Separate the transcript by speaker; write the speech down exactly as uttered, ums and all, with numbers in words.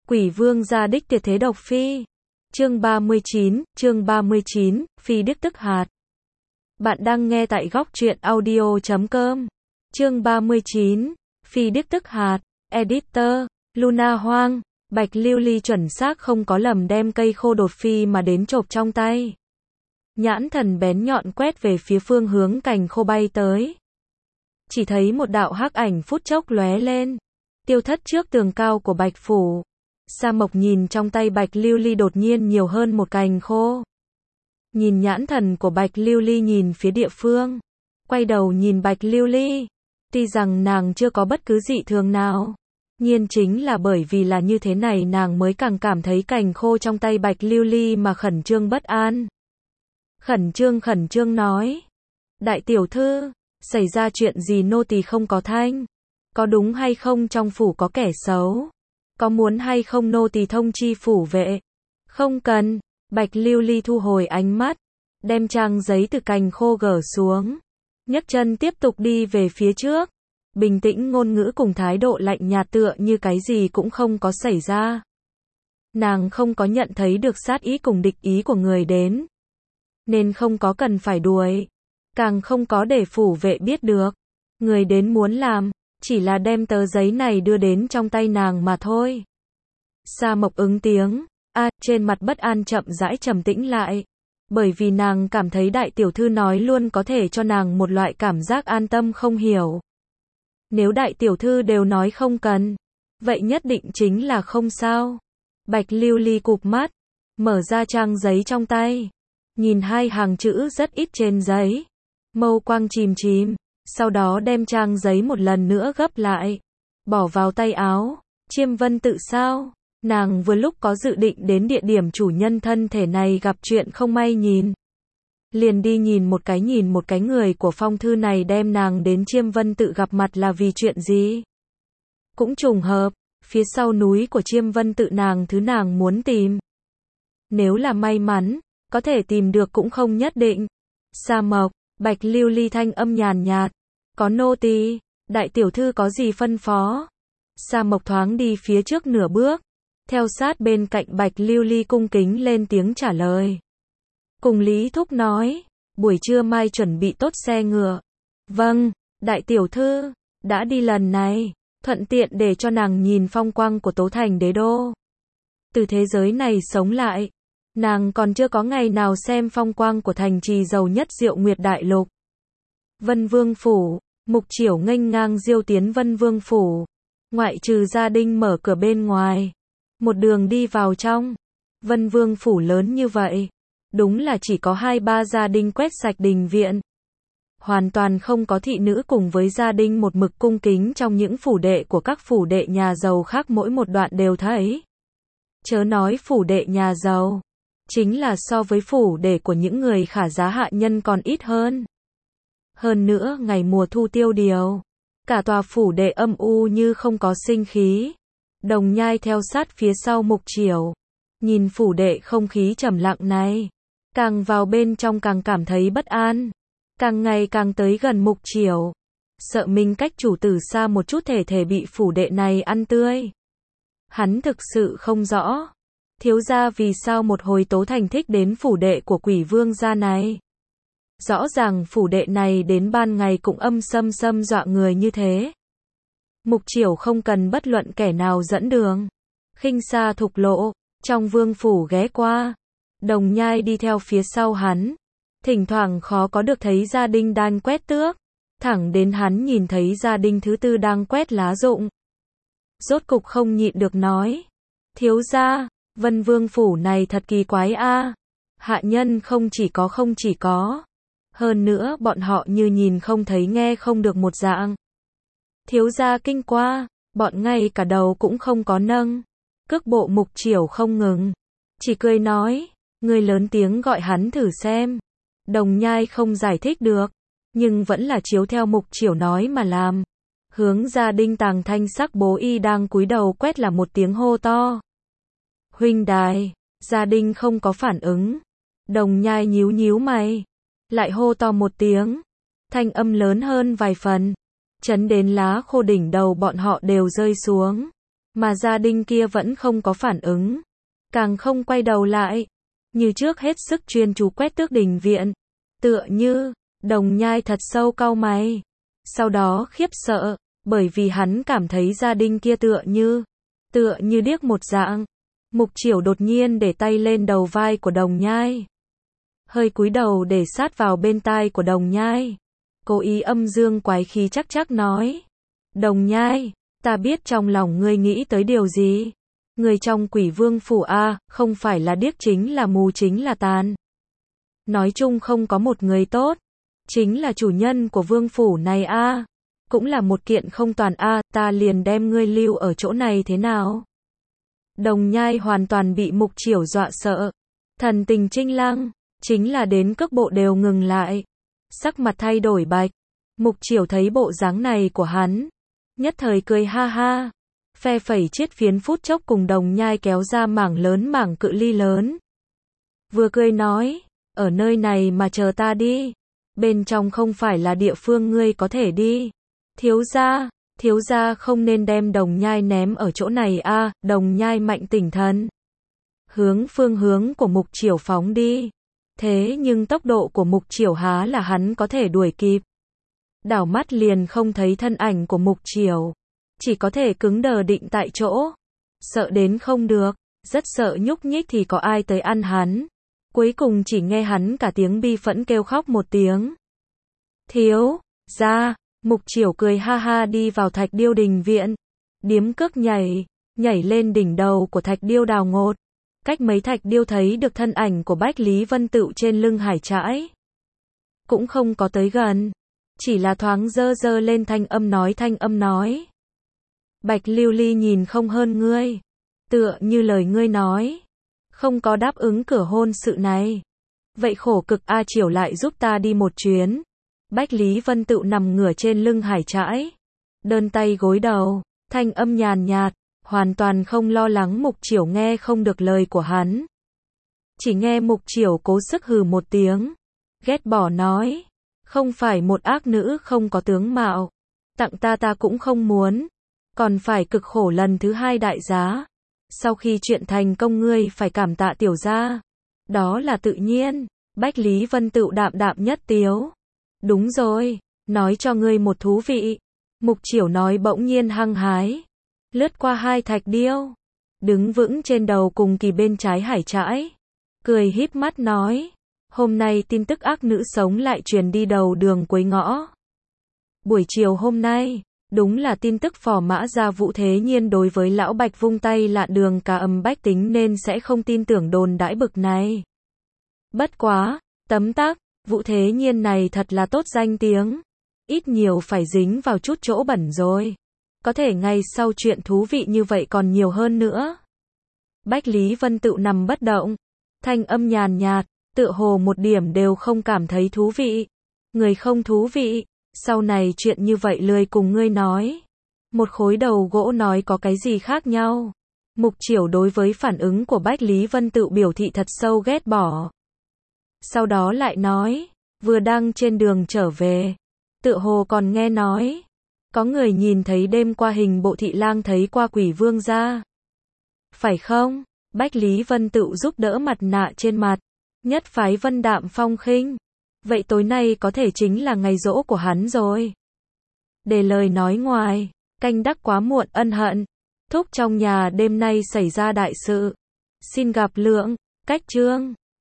Speaker 1: Quỷ vương gia đích tuyệt thế độc phi. Chương ba mươi chín, chương ba mươi chín, phi đức tức hạt. Bạn đang nghe tại góc truyện audio chấm com. Chương ba mươi chín, phi đức tức hạt. Editor, Luna Hoang. Bạch Lưu Ly chuẩn xác không có lầm đem cây khô đột phi mà đến chộp trong tay. Nhãn thần bén nhọn quét về phía phương hướng cành khô bay tới. Chỉ thấy một đạo hắc ảnh phút chốc lóe lên, tiêu thất trước tường cao của Bạch phủ. Sa Mộc nhìn trong tay Bạch Lưu Ly đột nhiên nhiều hơn một cành khô. Nhìn nhãn thần của Bạch Lưu Ly nhìn phía địa phương, quay đầu nhìn Bạch Lưu Ly. Tuy rằng nàng chưa có bất cứ dị thường nào, nhiên chính là bởi vì là như thế này nàng mới càng cảm thấy cành khô trong tay Bạch Lưu Ly mà khẩn trương bất an. Khẩn trương khẩn trương nói: Đại tiểu thư, xảy ra chuyện gì nô tỳ không có thanh? Có đúng hay không trong phủ có kẻ xấu? Có muốn hay không nô tỳ thông chi phủ vệ? Không cần. Bạch Lưu Ly thu hồi ánh mắt, đem trang giấy từ cành khô gỡ xuống, nhấc chân tiếp tục đi về phía trước. Bình tĩnh ngôn ngữ cùng thái độ lạnh nhạt tựa như cái gì cũng không có xảy ra. Nàng không có nhận thấy được sát ý cùng địch ý của người đến, nên không có cần phải đuổi, càng không có để phủ vệ biết được. Người đến muốn làm, chỉ là đem tờ giấy này đưa đến trong tay nàng mà thôi. Sa Mộc ứng tiếng, a, trên mặt bất an chậm rãi trầm tĩnh lại. Bởi vì nàng cảm thấy đại tiểu thư nói luôn có thể cho nàng một loại cảm giác an tâm không hiểu. Nếu đại tiểu thư đều nói không cần, vậy nhất định chính là không sao. Bạch Lưu Ly cụp mắt, mở ra trang giấy trong tay, nhìn hai hàng chữ rất ít trên giấy, mâu quang chìm chìm, sau đó đem trang giấy một lần nữa gấp lại, bỏ vào tay áo. Chiêm Vân Tự sao? Nàng vừa lúc có dự định đến địa điểm chủ nhân thân thể này gặp chuyện không may nhìn. Liền đi nhìn một cái nhìn một cái người của phong thư này đem nàng đến Chiêm Vân Tự gặp mặt là vì chuyện gì? Cũng trùng hợp, phía sau núi của Chiêm Vân Tự nàng thứ nàng muốn tìm. Nếu là may mắn, có thể tìm được cũng không nhất định. Sa Mộc, Bạch Lưu Ly thanh âm nhàn nhạt, có nô tỳ, đại tiểu thư có gì phân phó? Sa Mộc thoáng đi phía trước nửa bước, theo sát bên cạnh Bạch Lưu Ly cung kính lên tiếng trả lời. Cùng Lý Thúc nói, buổi trưa mai chuẩn bị tốt xe ngựa. Vâng, đại tiểu thư, đã đi lần này, thuận tiện để cho nàng nhìn phong quang của Tố Thành đế đô. Từ thế giới này sống lại, nàng còn chưa có ngày nào xem phong quang của thành trì giàu nhất Diệu Nguyệt Đại Lục. Vân Vương phủ, Mục Chiểu nghênh ngang diêu tiến Vân Vương phủ, ngoại trừ gia đình mở cửa bên ngoài, một đường đi vào trong. Vân Vương phủ lớn như vậy, đúng là chỉ có hai ba gia đình quét sạch đình viện. Hoàn toàn không có thị nữ cùng với gia đình một mực cung kính trong những phủ đệ của các phủ đệ nhà giàu khác mỗi một đoạn đều thấy. Chớ nói phủ đệ nhà giàu, chính là so với phủ đệ của những người khả giá hạ nhân còn ít hơn. Hơn nữa ngày mùa thu tiêu điều, cả tòa phủ đệ âm u như không có sinh khí. Đồng Nhai theo sát phía sau Mục Chiểu, nhìn phủ đệ không khí trầm lặng này, càng vào bên trong càng cảm thấy bất an, càng ngày càng tới gần Mục Chiểu, sợ mình cách chủ tử xa một chút thể thể bị phủ đệ này ăn tươi. Hắn thực sự không rõ, thiếu gia vì sao một hồi Tố Thành thích đến phủ đệ của Quỷ Vương gia này. Rõ ràng phủ đệ này đến ban ngày cũng âm sâm sâm dọa người như thế. Mục Chiểu không cần bất luận kẻ nào dẫn đường, khinh xa thục lộ, trong vương phủ ghé qua. Đồng Nhai đi theo phía sau hắn, thỉnh thoảng khó có được thấy gia đình đang quét tước, thẳng đến hắn nhìn thấy gia đình thứ tư đang quét lá rụng. Rốt cục không nhịn được nói, thiếu gia, Vân Vương phủ này thật kỳ quái a. Hạ nhân không chỉ có không chỉ có, hơn nữa bọn họ như nhìn không thấy nghe không được một dạng. Thiếu gia kinh qua, bọn ngay cả đầu cũng không có nâng. Cước bộ Mục Chiểu không ngừng, chỉ cười nói, người lớn tiếng gọi hắn thử xem. Đồng Nhai không giải thích được, nhưng vẫn là chiếu theo Mục Chiểu nói mà làm. Hướng gia đình Tàng Thanh Sắc bố y đang cúi đầu quét là một tiếng hô to. Huynh đài, gia đình không có phản ứng. Đồng Nhai nhíu nhíu mày, lại hô to một tiếng, thanh âm lớn hơn vài phần, chấn đến lá khô đỉnh đầu bọn họ đều rơi xuống. Mà gia đình kia vẫn không có phản ứng, càng không quay đầu lại, như trước hết sức chuyên chú quét tước đình viện. Tựa như, Đồng Nhai thật sâu cau mày. Sau đó khiếp sợ, bởi vì hắn cảm thấy gia đình kia tựa như, tựa như điếc một dạng. Mục Chiểu đột nhiên để tay lên đầu vai của Đồng Nhai. Hơi cúi đầu để sát vào bên tai của Đồng Nhai. Cố ý âm dương quái khí chắc chắc nói. Đồng Nhai, ta biết trong lòng ngươi nghĩ tới điều gì. Người trong Quỷ Vương phủ a, không phải là điếc chính là mù chính là tàn. Nói chung không có một người tốt, chính là chủ nhân của vương phủ này a, cũng là một kiện không toàn a, ta liền đem ngươi lưu ở chỗ này thế nào? Đồng Nhai hoàn toàn bị Mục Chiểu dọa sợ, thần tình trinh lăng, chính là đến cước bộ đều ngừng lại, sắc mặt thay đổi bạch. Mục Chiểu thấy bộ dáng này của hắn, nhất thời cười ha ha, phe phẩy chiết phiến phút chốc cùng Đồng Nhai kéo ra mảng lớn mảng cự ly lớn. Vừa cười nói, ở nơi này mà chờ ta đi, bên trong không phải là địa phương ngươi có thể đi. Thiếu gia, thiếu gia không nên đem Đồng Nhai ném ở chỗ này a. Đồng Nhai mạnh tỉnh thần, hướng phương hướng của Mục Chiểu phóng đi. Thế nhưng tốc độ của Mục Chiểu há là hắn có thể đuổi kịp. Đảo mắt liền không thấy thân ảnh của Mục Chiểu, chỉ có thể cứng đờ định tại chỗ, sợ đến không được, rất sợ nhúc nhích thì có ai tới ăn hắn. Cuối cùng chỉ nghe hắn cả tiếng bi phẫn kêu khóc một tiếng. Thiếu gia, Mục Chiểu cười ha ha đi vào Thạch Điêu đình viện, điếm cước nhảy, nhảy lên đỉnh đầu của Thạch Điêu Đào Ngột. Cách mấy Thạch Điêu thấy được thân ảnh của Bách Lý Vân Tựu trên lưng hải trãi, cũng không có tới gần, chỉ là thoáng dơ dơ lên thanh âm nói thanh âm nói. Bạch Lưu Ly nhìn không hơn ngươi, tựa như lời ngươi nói, không có đáp ứng cửa hôn sự này. Vậy khổ cực a, Chiểu lại giúp ta đi một chuyến. Bách Lý Vân Tựu nằm ngửa trên lưng hải trãi, đơn tay gối đầu, thanh âm nhàn nhạt, hoàn toàn không lo lắng Mục Chiểu nghe không được lời của hắn. Chỉ nghe Mục Chiểu cố sức hừ một tiếng, ghét bỏ nói, không phải một ác nữ không có tướng mạo, tặng ta ta cũng không muốn, còn phải cực khổ lần thứ hai đại giá. Sau khi chuyện thành công ngươi phải cảm tạ tiểu gia. Đó là tự nhiên. Bách Lý Vân Tựu đạm đạm nhất tiếu. Đúng rồi, nói cho ngươi một thú vị. Mục Chiểu nói bỗng nhiên hăng hái, lướt qua hai Thạch Điêu, đứng vững trên đầu cùng kỳ bên trái hải trãi, cười híp mắt nói, hôm nay tin tức ác nữ sống lại truyền đi đầu đường cuối ngõ. Buổi chiều hôm nay, đúng là tin tức phò mã gia Vũ Thế Nhiên đối với lão Bạch vung tay lạn đường cả âm bách tính nên sẽ không tin tưởng đồn đãi bực này. Bất quá, tấm tắc, Vũ Thế Nhiên này thật là tốt danh tiếng, ít nhiều phải dính vào chút chỗ bẩn rồi. Có thể ngày sau chuyện thú vị như vậy còn nhiều hơn nữa. Bách Lý Vân Tựu nằm bất động, thanh âm nhàn nhạt, tựa hồ một điểm đều không cảm thấy thú vị. Người không thú vị, sau này chuyện như vậy lười cùng ngươi nói. Một khối đầu gỗ nói có cái gì khác nhau. Mục Chiểu đối với phản ứng của Bách Lý Vân Tựu biểu thị thật sâu ghét bỏ. Sau đó lại nói, vừa đang trên đường trở về, tựa hồ còn nghe nói, có người nhìn thấy đêm qua hình bộ thị lang thấy qua Quỷ Vương gia. Phải không? Bách Lý Vân Tựu giúp đỡ mặt nạ trên mặt, nhất phái vân đạm phong khinh. Vậy tối nay có thể chính là ngày giỗ của hắn rồi. Để lời nói ngoài, canh đắc quá muộn ân hận. Thúc trong nhà đêm nay xảy ra đại sự. Xin gặp lượng, cách chương.